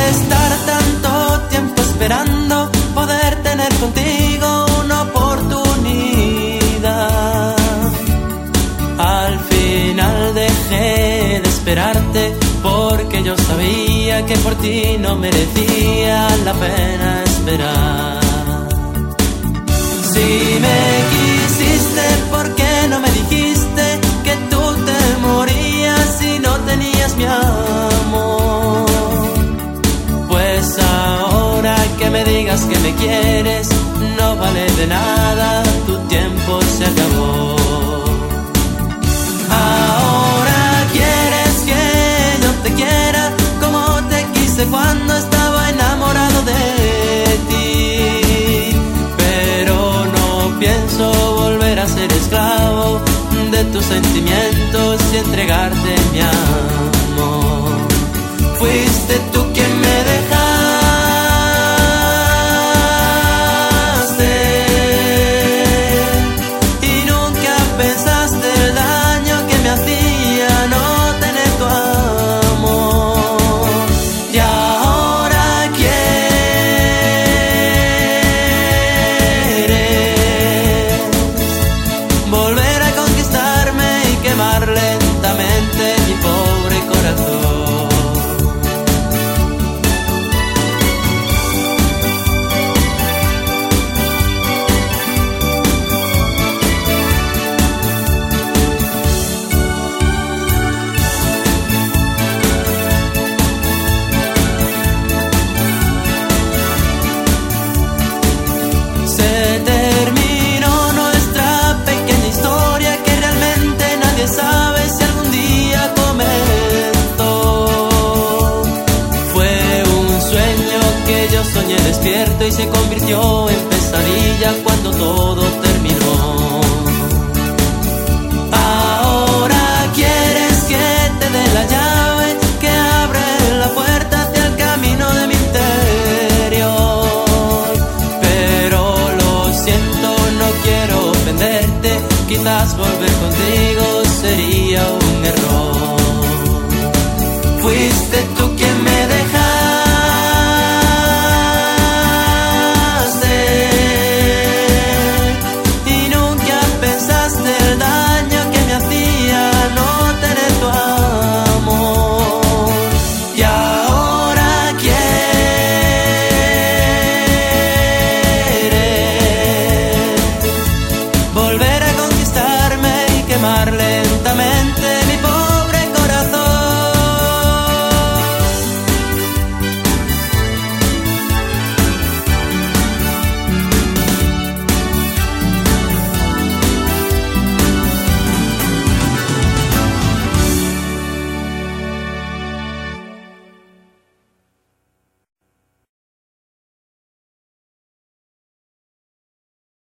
estar tanto tiempo esperando poder tener contigo una oportunidad. Al final dejé de esperarte porque yo sabía que por ti no merecía la pena esperar. Si me quisiste, ¿por qué no me dijiste que tú te morías si no tenías mi amor? Pues ahora que me digas que me quieres, no vale de nada, tu tiempo se acabó. Ahora quieres que yo te quiera como te quise cuando estaba enamorado de ti, pero no pienso volver a ser esclavo de tus sentimientos y entregarte mi amor. Fuiste tú quien me dejaste y nunca pensaste el daño que me hacía no tener tu amor. Y ahora quieres volver a conquistarme y quemar lentamente mi pobre corazón. Se terminó nuestra pequeña historia que realmente nadie sabe si algún día comenzó. Fue un sueño que yo soñé despierto y se convirtió en pesadilla cuando todo terminó. Ahora quieres que te dé la llave que abre la puerta hacia el camino de mi interior, pero lo siento, no quiero ofenderte, quizás volver contigo sería un error. Fuiste tú